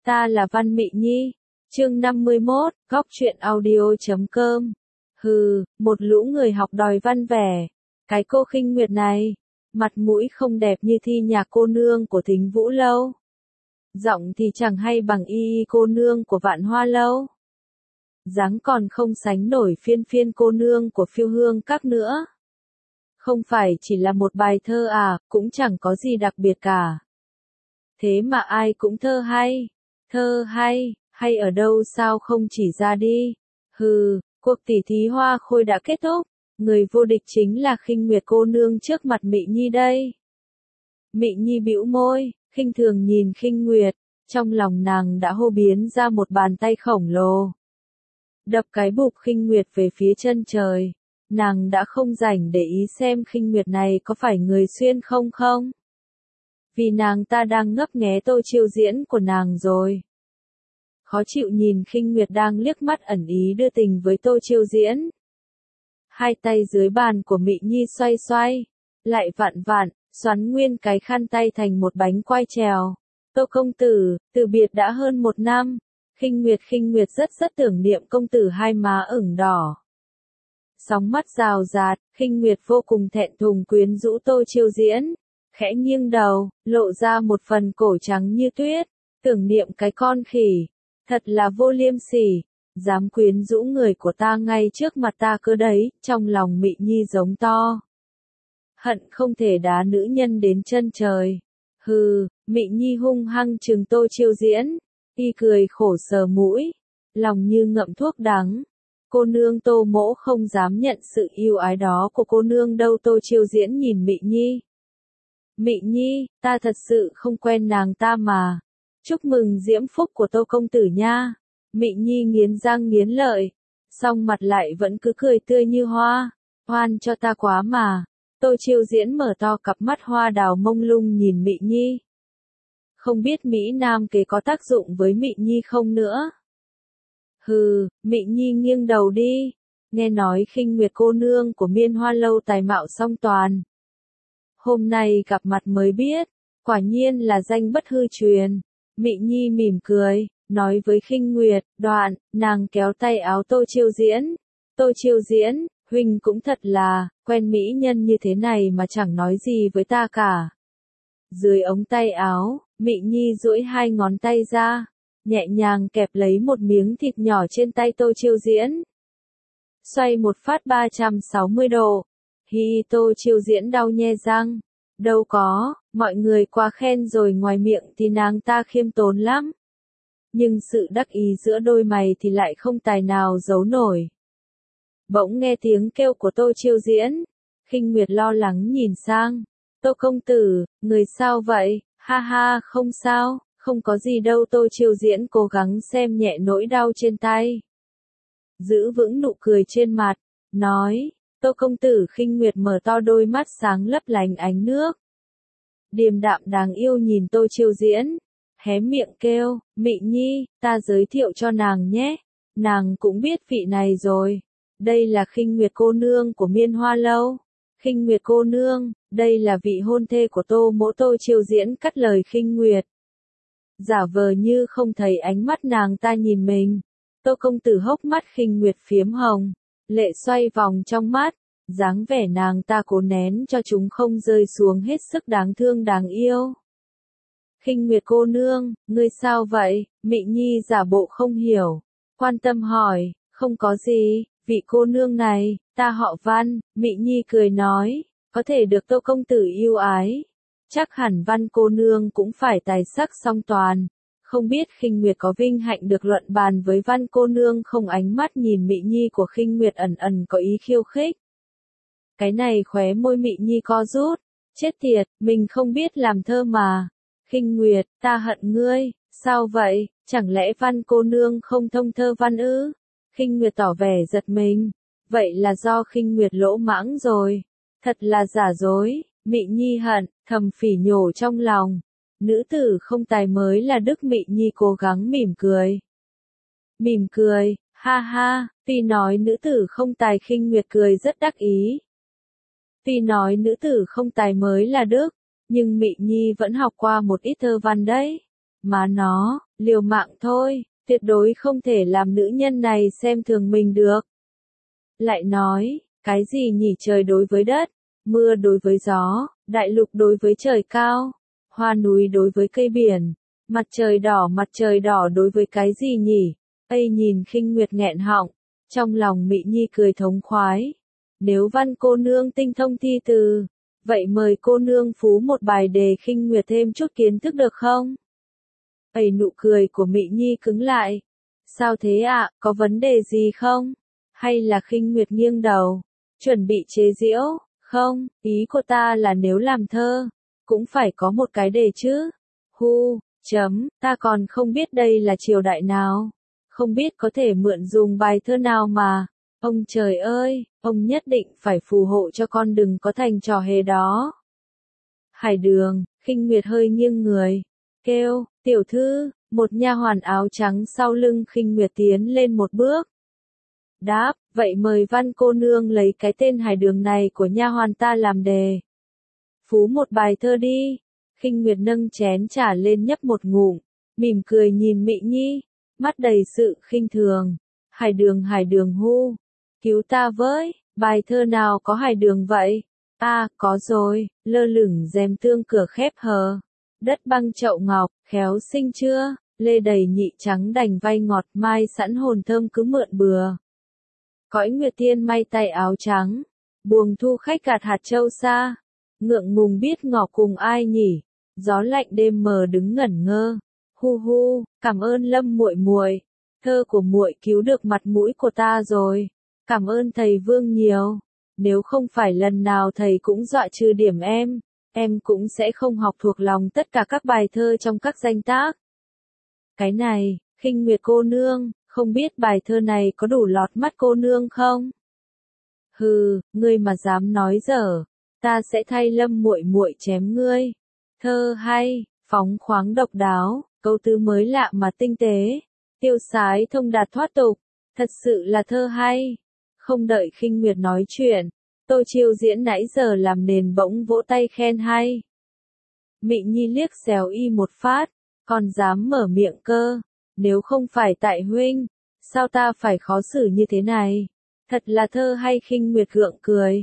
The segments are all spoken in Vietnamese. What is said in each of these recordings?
Ta là Văn Mị Nhi. Chương 51, góc truyện audio.com. Hừ, một lũ người học đòi văn vẻ. Cái cô Khinh Nguyệt này, mặt mũi không đẹp như thi nhà cô nương của Thính Vũ Lâu. Giọng thì chẳng hay bằng y cô nương của Vạn Hoa Lâu. Dáng còn không sánh nổi phiên phiên cô nương của Phiêu Hương Các nữa. Không phải chỉ là một bài thơ à, cũng chẳng có gì đặc biệt cả. Thế mà ai cũng thơ hay ở đâu sao không chỉ ra đi. Hừ, cuộc tỉ thí hoa khôi đã kết thúc, người vô địch chính là Khinh Nguyệt cô nương trước mặt Mị Nhi đây. Mị Nhi bĩu môi, khinh thường nhìn Khinh Nguyệt, trong lòng nàng đã hô biến ra một bàn tay khổng lồ. Đập cái bụp Khinh Nguyệt về phía chân trời, nàng đã không rảnh để ý xem Khinh Nguyệt này có phải người xuyên không. Vì nàng ta đang ngấp nghé tô chiêu diễn của nàng rồi. Khó chịu nhìn Khinh Nguyệt đang liếc mắt ẩn ý đưa tình với tô chiêu diễn. Hai tay dưới bàn của Mị Nhi xoay, lại vặn, xoắn nguyên cái khăn tay thành một bánh quai trèo. Tô công tử, từ biệt đã hơn 1 năm. Khinh Nguyệt rất tưởng niệm công tử, hai má ửng đỏ. Sóng mắt rào rạt, Khinh Nguyệt vô cùng thẹn thùng quyến rũ tô chiêu diễn. Khẽ nghiêng đầu, lộ ra một phần cổ trắng như tuyết, tưởng niệm cái con khỉ, thật là vô liêm sỉ, dám quyến rũ người của ta ngay trước mặt ta cơ đấy, trong lòng Mị Nhi giống to. Hận không thể đá nữ nhân đến chân trời. Hừ, Mị Nhi hung hăng trừng tô chiêu diễn, y cười khổ sờ mũi, lòng như ngậm thuốc đắng. Cô nương Tô Mỗ không dám nhận sự yêu ái đó của cô nương đâu. Tô chiêu diễn nhìn Mị Nhi. Mị Nhi, ta thật sự không quen nàng ta mà. Chúc mừng diễm phúc của Tô công tử nha. Mị Nhi nghiến răng nghiến lợi, song mặt lại vẫn cứ cười tươi như hoa. Hoan cho ta quá mà. Tô chiêu diễn mở to cặp mắt hoa đào mông lung nhìn Mị Nhi. Không biết Mỹ Nam kế có tác dụng với Mị Nhi không nữa. Hừ, Mị Nhi nghiêng đầu đi. Nghe nói Khinh Nguyệt cô nương của Miên Hoa Lâu tài mạo song toàn. Hôm nay gặp mặt mới biết, quả nhiên là danh bất hư truyền. Mị Nhi mỉm cười, nói với Khinh Nguyệt, đoạn, nàng kéo tay áo Tô chiêu diễn. Tô chiêu diễn, huynh cũng thật là, quen mỹ nhân như thế này mà chẳng nói gì với ta cả. Dưới ống tay áo, Mị Nhi duỗi 2 ngón tay ra, nhẹ nhàng kẹp lấy một miếng thịt nhỏ trên tay Tô chiêu diễn. Xoay một phát 360 độ. Hi, Tô chiêu diễn đau nhe răng. Đâu có, mọi người quá khen rồi, ngoài miệng thì nàng ta khiêm tốn lắm. Nhưng sự đắc ý giữa đôi mày thì lại không tài nào giấu nổi. Bỗng nghe tiếng kêu của Tô chiêu diễn. Khinh Nguyệt lo lắng nhìn sang. Tô công tử, người sao vậy? Ha ha, không sao, không có gì đâu. Tô chiêu diễn cố gắng xem nhẹ nỗi đau trên tay. Giữ vững nụ cười trên mặt, nói. Tô công tử. Khinh Nguyệt mở to đôi mắt sáng lấp lánh ánh nước. Điềm đạm đáng yêu nhìn Tô chiêu diễn, hé miệng kêu, Mị Nhi, ta giới thiệu cho nàng nhé. Nàng cũng biết vị này rồi. Đây là Khinh Nguyệt cô nương của Miên Hoa Lâu. Khinh Nguyệt cô nương, đây là vị hôn thê của Tô Mỗ. Tô chiêu diễn cắt lời Khinh Nguyệt. Giả vờ như không thấy ánh mắt nàng ta nhìn mình. Tô công tử hốc mắt Khinh Nguyệt phiếm hồng, lệ xoay vòng trong mắt, dáng vẻ nàng ta cố nén cho chúng không rơi xuống hết sức đáng thương đáng yêu. Khinh Nguyệt cô nương, ngươi sao vậy? Mị Nhi giả bộ không hiểu, quan tâm hỏi. Không có gì, vị cô nương này, ta họ Văn. Mị Nhi cười nói, có thể được Tô công tử yêu ái, chắc hẳn Văn cô nương cũng phải tài sắc song toàn. Không biết Khinh Nguyệt có vinh hạnh được luận bàn với Văn cô nương không? Ánh mắt nhìn Mị Nhi của Khinh Nguyệt ẩn có ý khiêu khích. Cái này khóe môi Mị Nhi co rút, chết tiệt, mình không biết làm thơ mà. Khinh Nguyệt, ta hận ngươi. Sao vậy, chẳng lẽ Văn cô nương không thông thơ văn ư? Khinh Nguyệt tỏ vẻ giật mình. Vậy là do Khinh Nguyệt lỗ mãng rồi. Thật là giả dối. Mị Nhi hận, thầm phỉ nhổ trong lòng. Nữ tử không tài mới là đức. Mị Nhi cố gắng mỉm cười. Mỉm cười, ha ha, tuy nói nữ tử không tài. Khinh Nguyệt cười rất đắc ý. Tuy nói nữ tử không tài mới là đức, nhưng Mị Nhi vẫn học qua một ít thơ văn đấy. Má nó, liều mạng thôi, tuyệt đối không thể làm nữ nhân này xem thường mình được. Lại nói, cái gì nhỉ, trời đối với đất, mưa đối với gió, đại lục đối với trời cao, hoa núi đối với cây biển, mặt trời đỏ đối với cái gì nhỉ? Ây, nhìn Khinh Nguyệt nghẹn họng, trong lòng Mị Nhi cười thống khoái. Nếu Văn cô nương tinh thông thi từ, vậy mời cô nương phú một bài để Khinh Nguyệt thêm chút kiến thức được không? Ây, nụ cười của Mị Nhi cứng lại. Sao thế ạ, có vấn đề gì không? Hay là Khinh Nguyệt nghiêng đầu, chuẩn bị chế giễu? Không, ý của ta là nếu làm thơ, cũng phải có một cái đề chứ. Ta còn không biết đây là triều đại nào. Không biết có thể mượn dùng bài thơ nào mà. Ông trời ơi, ông nhất định phải phù hộ cho con đừng có thành trò hề đó. Hải Đường, Khinh Nguyệt hơi nghiêng người, kêu, tiểu thư, một nha hoàn áo trắng sau lưng Khinh Nguyệt tiến lên một bước. Đáp, vậy mời Văn cô nương lấy cái tên Hải Đường này của nha hoàn ta làm đề. Phú một bài thơ đi. Khinh Nguyệt nâng chén trà lên nhấp một ngụm, mỉm cười nhìn Mị Nhi, mắt đầy sự khinh thường. Hải Đường hu, cứu ta với, bài thơ nào có Hải Đường vậy? Có rồi, lơ lửng rèm tương cửa khép hờ. Đất băng chậu ngọc, khéo xinh chưa, lê đầy nhị trắng đành vay ngọt mai sẵn hồn thơm cứ mượn bừa. Cõi Nguyệt Tiên may tay áo trắng, buồng thu khách gạt hạt châu xa. Ngượng ngùng biết ngỏ cùng ai nhỉ, gió lạnh đêm mờ đứng ngẩn ngơ. Cảm ơn Lâm muội muội, thơ của muội cứu được mặt mũi của ta rồi. Cảm ơn thầy Vương nhiều, nếu không phải lần nào thầy cũng dọa trừ điểm em cũng sẽ không học thuộc lòng tất cả các bài thơ trong các danh tác. Cái này, Khinh Nguyệt cô nương, không biết bài thơ này có đủ lọt mắt cô nương không? Ngươi mà dám nói dở, ta sẽ thay Lâm muội muội chém ngươi. Thơ hay, phóng khoáng độc đáo, câu từ mới lạ mà tinh tế, tiêu sái thông đạt thoát tục, thật sự là thơ hay. Không đợi Khinh Nguyệt nói chuyện, Tô Chiêu Diễn nãy giờ làm nền bỗng vỗ tay khen hay. Mị Nhi liếc xéo y một phát, còn dám mở miệng cơ, nếu không phải tại huynh, sao ta phải khó xử như thế này? Thật là thơ hay. Khinh Nguyệt gượng cười.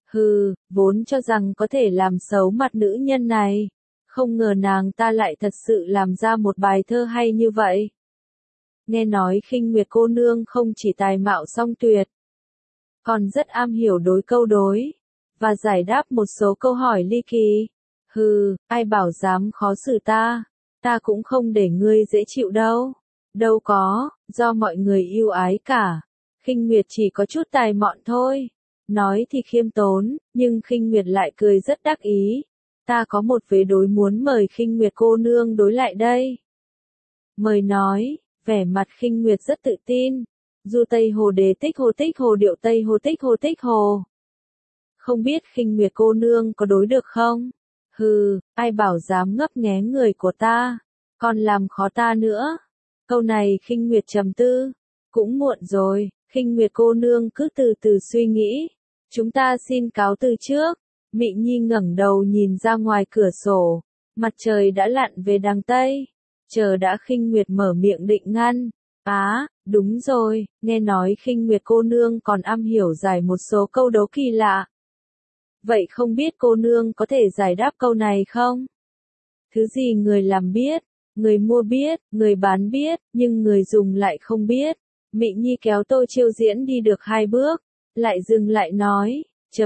Vốn cho rằng có thể làm xấu mặt nữ nhân này, không ngờ nàng ta lại thật sự làm ra một bài thơ hay như vậy. Nghe nói Khinh Nguyệt cô nương không chỉ tài mạo song tuyệt, còn rất am hiểu đối câu đối, và giải đáp một số câu hỏi ly kỳ. Ai bảo dám khó xử ta cũng không để ngươi dễ chịu đâu. Đâu có, do mọi người yêu ái cả. Khinh Nguyệt chỉ có chút tài mọn thôi. Nói thì khiêm tốn, nhưng Khinh Nguyệt lại cười rất đắc ý. Ta có một vế đối muốn mời Khinh Nguyệt cô nương đối lại đây. Mời nói, vẻ mặt Khinh Nguyệt rất tự tin. Du Tây Hồ đề tích hồ điệu Tây Hồ tích hồ. Không biết Khinh Nguyệt cô nương có đối được không? Ai bảo dám ngấp nghé người của ta, còn làm khó ta nữa. Câu này Khinh Nguyệt trầm tư. Cũng muộn rồi, Khinh Nguyệt cô nương cứ từ từ suy nghĩ. Chúng ta xin cáo từ trước. Mị Nhi ngẩng đầu nhìn ra ngoài cửa sổ. Mặt trời đã lặn về đằng Tây. Chờ đã Khinh Nguyệt mở miệng định ngăn. Đúng rồi, nghe nói Khinh Nguyệt cô nương còn am hiểu giải một số câu đố kỳ lạ. Vậy không biết cô nương có thể giải đáp câu này không? Thứ gì người làm biết, người mua biết, người bán biết, nhưng người dùng lại không biết. Mị Nhi kéo Tô Chiêu Diễn đi được 2 bước, lại dừng lại nói,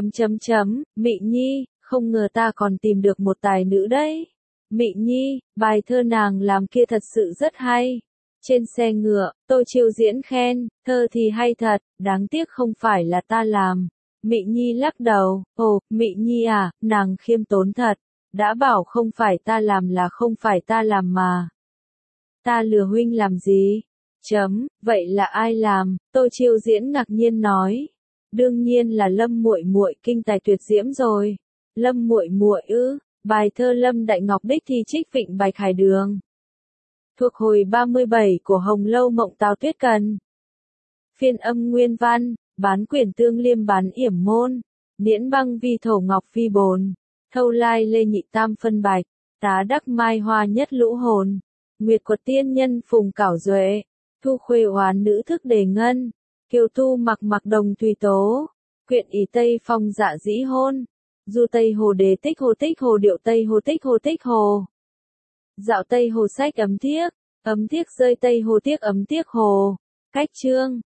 Mị Nhi, không ngờ ta còn tìm được một tài nữ đấy. Mị Nhi, bài thơ nàng làm kia thật sự rất hay. Trên xe ngựa, Tô Chiêu Diễn khen, thơ thì hay thật, đáng tiếc không phải là ta làm. Mị Nhi lắc đầu, Mị Nhi à, nàng khiêm tốn thật, đã bảo không phải ta làm là không phải ta làm mà. Ta lừa huynh làm gì? Vậy là ai làm? Tô Chiêu Diễn ngạc nhiên nói. Đương nhiên là Lâm muội muội kinh tài tuyệt diễm rồi. Lâm muội muội ư? Bài thơ Lâm Đại Ngọc đích thi trích Vịnh Bạch Hải Đường. Thuộc hồi 37 của Hồng Lâu Mộng Tào Tuyết Cần. Phiên âm nguyên văn, bán quyển tương liêm bán yểm môn. Niễn băng vi thổ ngọc phi bồn. Thâu lai lê nhị tam phân bạch. Tá đắc mai hoa nhất lũ hồn. Nguyệt quật tiên nhân phùng cảo duệ, thu khuê oán nữ thức đề ngân, kiều thu mặc mặc đồng thủy tố, quyện ý tây phong dạ dĩ hôn, du tây hồ đế tích hồ điệu tây hồ tích hồ. Dạo tây hồ sách ấm thiếc rơi tây hồ tiếc ấm tiếc hồ, cách chương.